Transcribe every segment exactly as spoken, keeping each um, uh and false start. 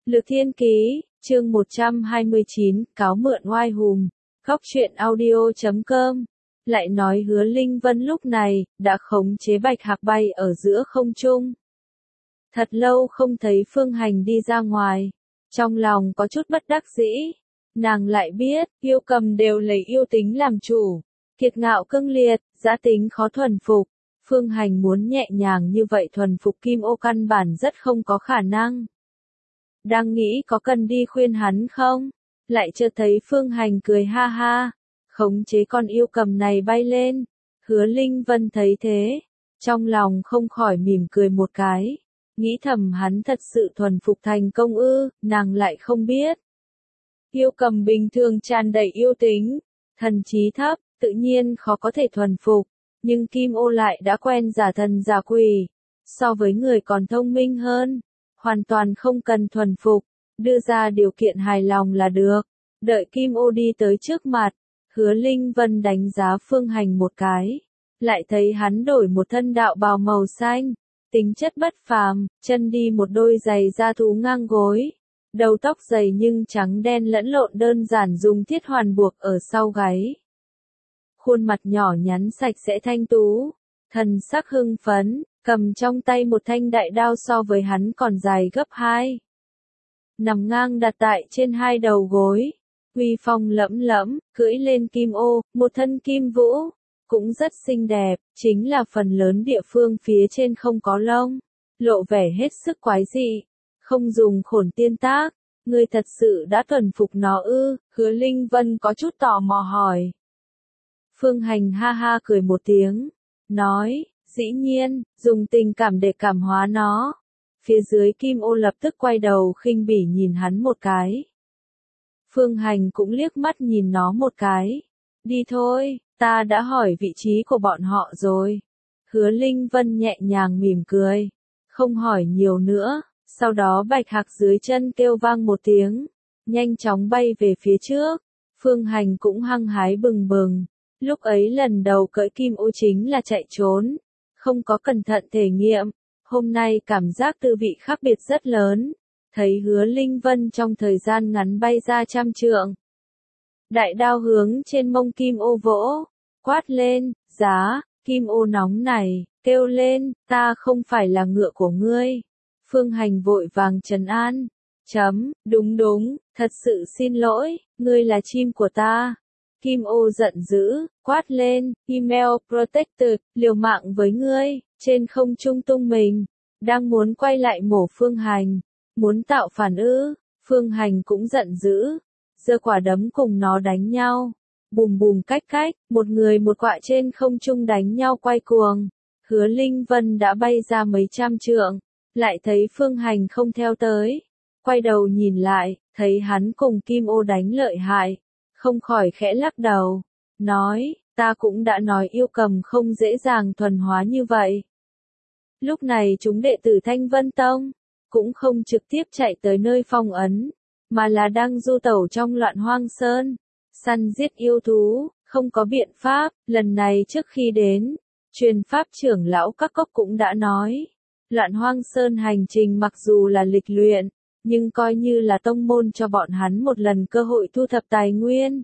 Lược Thiên Ký, chương một trăm hai mươi chín, cáo mượn oai hùng, góc truyện audio chấm com. Lại nói Hứa Linh Vân lúc này, đã khống chế Bạch Hạc bay ở giữa không trung. Thật lâu không thấy Phương Hành đi ra ngoài, trong lòng có chút bất đắc dĩ. Nàng lại biết, yêu cầm đều lấy yêu tính làm chủ, kiệt ngạo cương liệt, dã tính khó thuần phục. Phương Hành muốn nhẹ nhàng như vậy thuần phục Kim Ô căn bản rất không có khả năng. Đang nghĩ có cần đi khuyên hắn không? Lại chợt thấy Phương Hành cười ha ha, khống chế con yêu cầm này bay lên. Hứa Linh Vân thấy thế, trong lòng không khỏi mỉm cười một cái, nghĩ thầm hắn thật sự thuần phục thành công ư, nàng lại không biết. Yêu cầm bình thường tràn đầy yêu tính, thần trí thấp, tự nhiên khó có thể thuần phục, nhưng Kim Ô lại đã quen giả thần giả quỷ, so với người còn thông minh hơn, hoàn toàn không cần thuần phục, đưa ra điều kiện hài lòng là được. Đợi Kim Ô đi tới trước mặt, Hứa Linh Vân đánh giá Phương Hành một cái, lại thấy hắn đổi một thân đạo bào màu xanh, tính chất bất phàm, chân đi một đôi giày da thú ngang gối, đầu tóc dày nhưng trắng đen lẫn lộn đơn giản dùng thiết hoàn buộc ở sau gáy. Khuôn mặt nhỏ nhắn sạch sẽ thanh tú, thần sắc hưng phấn, cầm trong tay một thanh đại đao so với hắn còn dài gấp hai. Nằm ngang đặt tại trên hai đầu gối, uy phong lẫm lẫm, cưỡi lên Kim Ô, một thân kim vũ, cũng rất xinh đẹp, chính là phần lớn địa phương phía trên không có lông, lộ vẻ hết sức quái dị, không dùng khổn tiên tác, ngươi thật sự đã thuần phục nó ư? Hứa Linh Vân có chút tò mò hỏi. Phương Hành ha ha cười một tiếng, nói, dĩ nhiên, dùng tình cảm để cảm hóa nó. Phía dưới Kim Ô lập tức quay đầu khinh bỉ nhìn hắn một cái. Phương Hành cũng liếc mắt nhìn nó một cái. Đi thôi, ta đã hỏi vị trí của bọn họ rồi. Hứa Linh Vân nhẹ nhàng mỉm cười, không hỏi nhiều nữa. Sau đó Bạch Hạc dưới chân kêu vang một tiếng, nhanh chóng bay về phía trước. Phương Hành cũng hăng hái bừng bừng. Lúc ấy lần đầu cưỡi Kim Ô chính là chạy trốn, không có cẩn thận thể nghiệm. Hôm nay cảm giác tư vị khác biệt rất lớn. Thấy Hứa Linh Vân trong thời gian ngắn bay ra trăm trượng. Đại đao hướng trên mông Kim Ô vỗ, quát lên, giá, Kim Ô nóng này, kêu lên, ta không phải là ngựa của ngươi. Phương Hành vội vàng trấn an, chấm, đúng đúng, thật sự xin lỗi, ngươi là chim của ta. Kim Ô giận dữ, quát lên, Email Protector, liều mạng với ngươi, trên không trung tung mình, đang muốn quay lại mổ Phương Hành, muốn tạo phản ư. Phương Hành cũng giận dữ, giơ quả đấm cùng nó đánh nhau, bùm bùm cách cách, một người một quạ trên không trung đánh nhau quay cuồng. Hứa Linh Vân đã bay ra mấy trăm trượng, lại thấy Phương Hành không theo tới, quay đầu nhìn lại, thấy hắn cùng Kim Ô đánh lợi hại, không khỏi khẽ lắc đầu, nói, ta cũng đã nói yêu cầm không dễ dàng thuần hóa như vậy. Lúc này chúng đệ tử Thanh Vân Tông, cũng không trực tiếp chạy tới nơi phong ấn, mà là đang du tẩu trong Loạn Hoang Sơn, săn giết yêu thú, không có biện pháp. Lần này trước khi đến, truyền pháp trưởng lão các cốc cũng đã nói, Loạn Hoang Sơn hành trình mặc dù là lịch luyện, nhưng coi như là tông môn cho bọn hắn một lần cơ hội thu thập tài nguyên.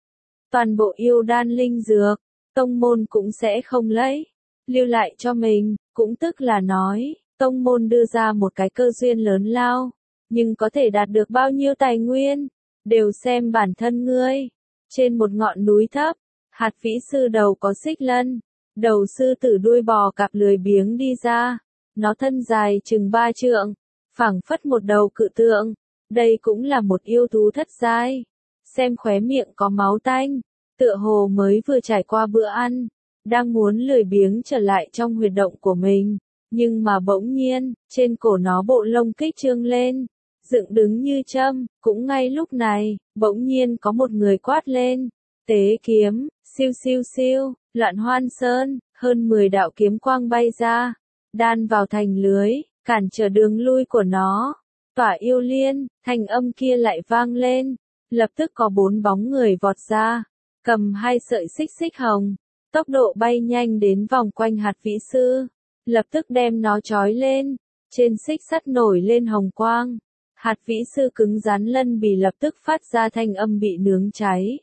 Toàn bộ yêu đan linh dược, tông môn cũng sẽ không lấy, lưu lại cho mình, cũng tức là nói, tông môn đưa ra một cái cơ duyên lớn lao, nhưng có thể đạt được bao nhiêu tài nguyên, đều xem bản thân ngươi. Trên một ngọn núi thấp, hạt vĩ sư đầu có xích lân, đầu sư tử đuôi bò cạp lười biếng đi ra, nó thân dài chừng ba trượng, phảng phất một đầu cự tượng, đây cũng là một yêu thú thất giai, xem khóe miệng có máu tanh, tựa hồ mới vừa trải qua bữa ăn, đang muốn lười biếng trở lại trong huyệt động của mình, nhưng mà bỗng nhiên, trên cổ nó bộ lông kích trương lên, dựng đứng như châm. Cũng ngay lúc này, bỗng nhiên có một người quát lên, tế kiếm, siêu siêu siêu, Loạn Hoan Sơn, hơn mười đạo kiếm quang bay ra, đan vào thành lưới, cản trở đường lui của nó. Tỏa yêu liên, thanh âm kia lại vang lên, lập tức có bốn bóng người vọt ra, cầm hai sợi xích xích hồng, tốc độ bay nhanh đến vòng quanh hạt vĩ sư, lập tức đem nó trói lên, trên xích sắt nổi lên hồng quang. Hạt vĩ sư cứng rắn lân bì lập tức phát ra thanh âm bị nướng cháy.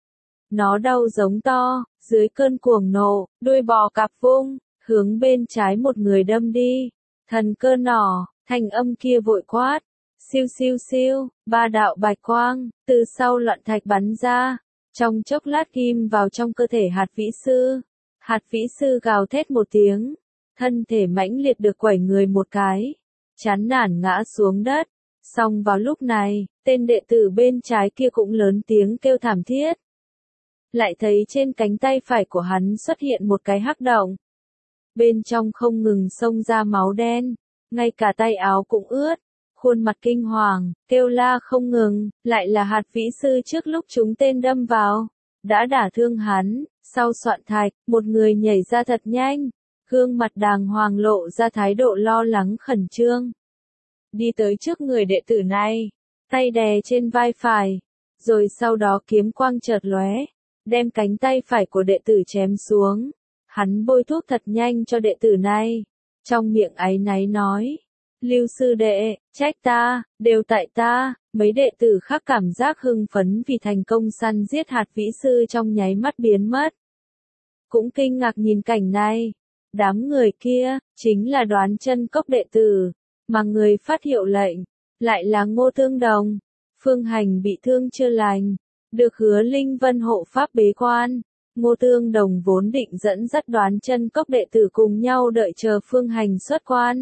Nó đau giống to, dưới cơn cuồng nộ, đuôi bò cạp vung, hướng bên trái một người đâm đi. Thần cơ nỏ, thanh âm kia vội quát. Siêu siêu siêu, ba đạo bạch quang, từ sau loạn thạch bắn ra. Trong chốc lát kim vào trong cơ thể hạt vĩ sư. Hạt vĩ sư gào thét một tiếng. Thân thể mãnh liệt được quẩy người một cái. Chán nản ngã xuống đất. Xong vào lúc này, tên đệ tử bên trái kia cũng lớn tiếng kêu thảm thiết. Lại thấy trên cánh tay phải của hắn xuất hiện một cái hắc động. Bên trong không ngừng xông ra máu đen, ngay cả tay áo cũng ướt, khuôn mặt kinh hoàng, kêu la không ngừng, lại là hạt vĩ sư trước lúc chúng tên đâm vào, đã đả thương hắn, sau soạn thạch, một người nhảy ra thật nhanh, gương mặt đàng hoàng lộ ra thái độ lo lắng khẩn trương. Đi tới trước người đệ tử này, tay đè trên vai phải, rồi sau đó kiếm quang chợt lóe, đem cánh tay phải của đệ tử chém xuống. Hắn bôi thuốc thật nhanh cho đệ tử này, trong miệng áy náy nói, Lưu sư đệ, trách ta, đều tại ta. Mấy đệ tử khác cảm giác hưng phấn vì thành công săn giết hạt vĩ sư trong nháy mắt biến mất. Cũng kinh ngạc nhìn cảnh này, đám người kia, chính là Đoán Chân Cốc đệ tử, mà người phát hiệu lệnh, lại là Ngô Tương Đồng. Phương Hành bị thương chưa lành, được Hứa Linh Vân hộ pháp bế quan. Ngô Tương Đồng vốn định dẫn dắt Đoán Chân Cốc đệ tử cùng nhau đợi chờ Phương Hành xuất quan.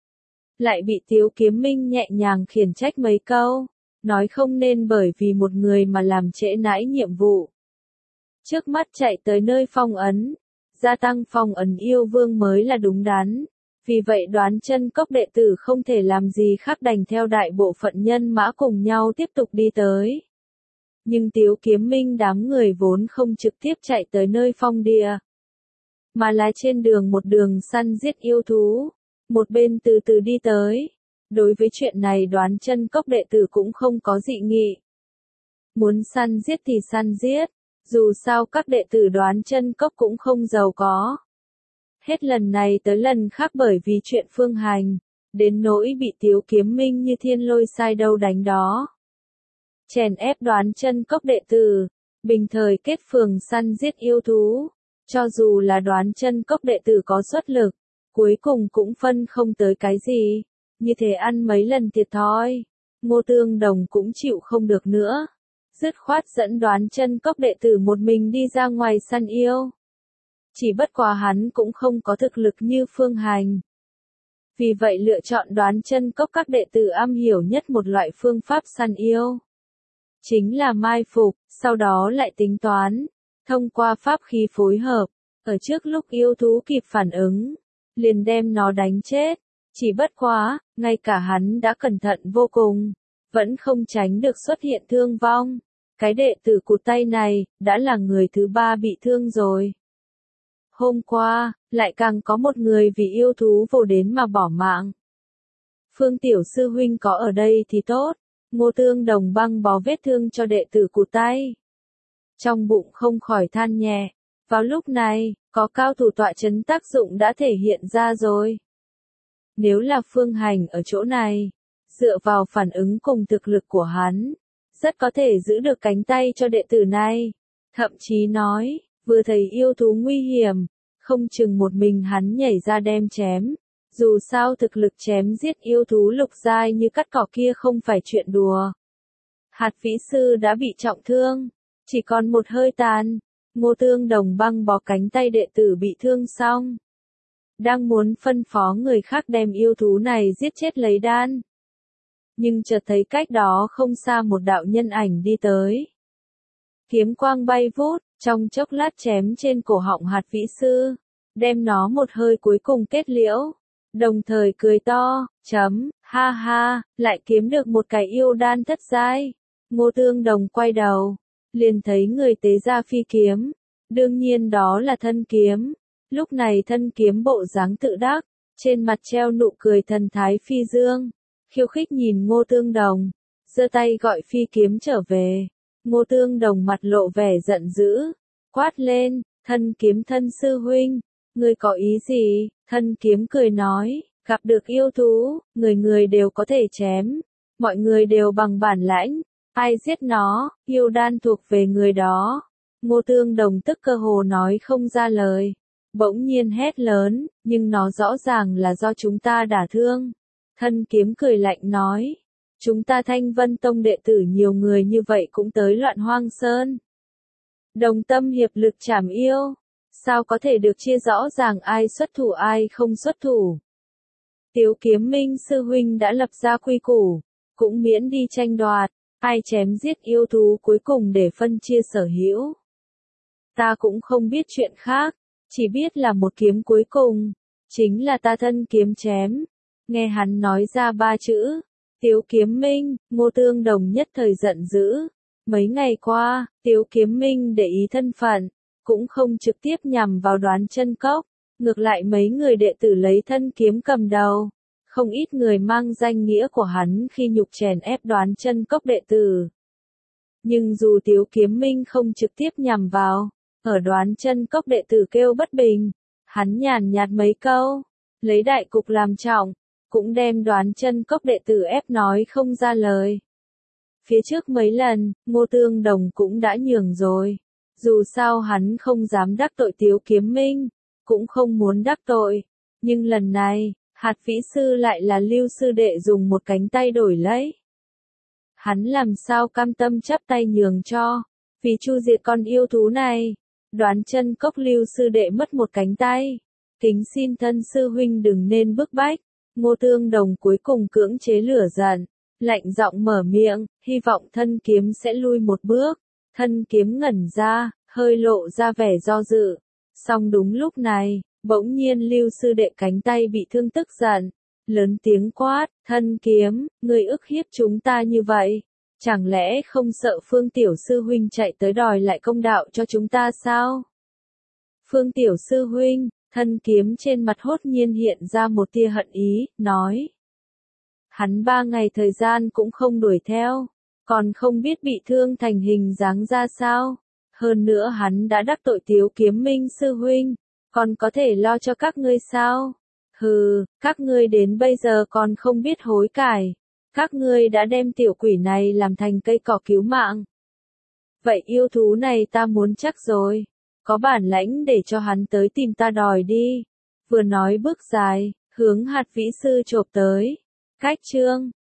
Lại bị Tiếu Kiếm Minh nhẹ nhàng khiển trách mấy câu, nói không nên bởi vì một người mà làm trễ nải nhiệm vụ. Trước mắt chạy tới nơi phong ấn, gia tăng phong ấn yêu vương mới là đúng đắn. Vì vậy Đoán Chân Cốc đệ tử không thể làm gì khác đành theo đại bộ phận nhân mã cùng nhau tiếp tục đi tới. Nhưng Tiếu Kiếm Minh đám người vốn không trực tiếp chạy tới nơi phong địa, mà là trên đường một đường săn giết yêu thú, một bên từ từ đi tới. Đối với chuyện này Đoán Chân Cốc đệ tử cũng không có dị nghị. Muốn săn giết thì săn giết, dù sao các đệ tử Đoán Chân Cốc cũng không giàu có. Hết lần này tới lần khác bởi vì chuyện Phương Hành, đến nỗi bị Tiếu Kiếm Minh như thiên lôi sai đâu đánh đó. Chèn ép Đoán Chân Cốc đệ tử, bình thời kết phường săn giết yêu thú, cho dù là Đoán Chân Cốc đệ tử có xuất lực, cuối cùng cũng phân không tới cái gì, như thế ăn mấy lần thiệt thòi. Ngô Tương Đồng cũng chịu không được nữa, dứt khoát dẫn Đoán Chân Cốc đệ tử một mình đi ra ngoài săn yêu. Chỉ bất quá hắn cũng không có thực lực như Phương Hành. Vì vậy lựa chọn Đoán Chân Cốc các đệ tử am hiểu nhất một loại phương pháp săn yêu. Chính là mai phục, sau đó lại tính toán, thông qua pháp khí phối hợp, ở trước lúc yêu thú kịp phản ứng, liền đem nó đánh chết. Chỉ bất quá, ngay cả hắn đã cẩn thận vô cùng, vẫn không tránh được xuất hiện thương vong. Cái đệ tử cụt tay này, đã là người thứ ba bị thương rồi. Hôm qua, lại càng có một người vì yêu thú vồ đến mà bỏ mạng. Phương tiểu sư huynh có ở đây thì tốt. Ngô Tương Đồng băng bó vết thương cho đệ tử cụt tay. Trong bụng không khỏi than nhẹ. Vào lúc này, có cao thủ tọa chấn tác dụng đã thể hiện ra rồi. Nếu là Phương Hành ở chỗ này, dựa vào phản ứng cùng thực lực của hắn, rất có thể giữ được cánh tay cho đệ tử này. Thậm chí nói, vừa thấy yêu thú nguy hiểm, không chừng một mình hắn nhảy ra đem chém. Dù sao thực lực chém giết yêu thú lục giai như cắt cỏ kia không phải chuyện đùa. Hạt vĩ sư đã bị trọng thương, chỉ còn một hơi tàn. Ngô Tương Đồng băng bó cánh tay đệ tử bị thương xong, đang muốn phân phó người khác đem yêu thú này giết chết lấy đan. Nhưng chợt thấy cách đó không xa một đạo nhân ảnh đi tới. Kiếm quang bay vút, trong chốc lát chém trên cổ họng hạt vĩ sư, đem nó một hơi cuối cùng kết liễu. Đồng thời cười to, chấm, ha ha, lại kiếm được một cái yêu đan thất giai. Ngô Tương Đồng quay đầu, liền thấy người tế ra phi kiếm, đương nhiên đó là thân kiếm. Lúc này thân kiếm bộ dáng tự đắc, trên mặt treo nụ cười thần thái phi dương, khiêu khích nhìn Ngô Tương Đồng, giơ tay gọi phi kiếm trở về. Ngô Tương Đồng mặt lộ vẻ giận dữ, quát lên, thân kiếm thân sư huynh, ngươi có ý gì? Thân kiếm cười nói, gặp được yêu thú, người người đều có thể chém, mọi người đều bằng bản lãnh, ai giết nó, yêu đan thuộc về người đó. Ngô Tương Đồng tức cơ hồ nói không ra lời, bỗng nhiên hét lớn, nhưng nó rõ ràng là do chúng ta đả thương. Thân kiếm cười lạnh nói, chúng ta Thanh Vân Tông đệ tử nhiều người như vậy cũng tới Loạn Hoang Sơn. Đồng tâm hiệp lực trảm yêu, sao có thể được chia rõ ràng ai xuất thủ ai không xuất thủ. Tiếu Kiếm Minh sư huynh đã lập ra quy củ, cũng miễn đi tranh đoạt, ai chém giết yêu thú cuối cùng để phân chia sở hữu. Ta cũng không biết chuyện khác, chỉ biết là một kiếm cuối cùng, chính là ta thân kiếm chém. Nghe hắn nói ra ba chữ, Tiếu Kiếm Minh, Ngô Tương Đồng nhất thời giận dữ. Mấy ngày qua, Tiếu Kiếm Minh để ý thân phận, cũng không trực tiếp nhằm vào Đoán Chân Cốc, ngược lại mấy người đệ tử lấy thân kiếm cầm đầu. Không ít người mang danh nghĩa của hắn khi nhục chèn ép Đoán Chân Cốc đệ tử. Nhưng dù Tiếu Kiếm Minh không trực tiếp nhằm vào, ở Đoán Chân Cốc đệ tử kêu bất bình, hắn nhàn nhạt mấy câu, lấy đại cục làm trọng, cũng đem Đoán Chân Cốc đệ tử ép nói không ra lời. Phía trước mấy lần, Ngô Tương Đồng cũng đã nhường rồi. Dù sao hắn không dám đắc tội Tiếu Kiếm Minh, cũng không muốn đắc tội. Nhưng lần này, Hạt Vĩ Sư lại là Lưu sư đệ dùng một cánh tay đổi lấy. Hắn làm sao cam tâm chắp tay nhường cho, vì chu diệt con yêu thú này. Đoán Chân Cốc Lưu sư đệ mất một cánh tay. Kính xin thân sư huynh đừng nên bức bách. Ngô Tương Đồng cuối cùng cưỡng chế lửa giận, lạnh giọng mở miệng, hy vọng thân kiếm sẽ lui một bước. Thân kiếm ngẩn ra, hơi lộ ra vẻ do dự. Song đúng lúc này, bỗng nhiên Lưu sư đệ cánh tay bị thương tức giận, lớn tiếng quát, thân kiếm, ngươi ức hiếp chúng ta như vậy, chẳng lẽ không sợ Phương tiểu sư huynh chạy tới đòi lại công đạo cho chúng ta sao? Phương tiểu sư huynh, thân kiếm trên mặt hốt nhiên hiện ra một tia hận ý, nói. Hắn ba ngày thời gian cũng không đuổi theo, còn không biết bị thương thành hình dáng ra sao. Hơn nữa hắn đã đắc tội Tiếu Kiếm Minh sư huynh, còn có thể lo cho các ngươi sao? Hừ, các ngươi đến bây giờ còn không biết hối cải. Các ngươi đã đem tiểu quỷ này làm thành cây cỏ cứu mạng. Vậy yêu thú này ta muốn chắc rồi. Có bản lãnh để cho hắn tới tìm ta đòi đi. Vừa nói bước dài, hướng Hạt Vĩ Sư chộp tới. Cách chương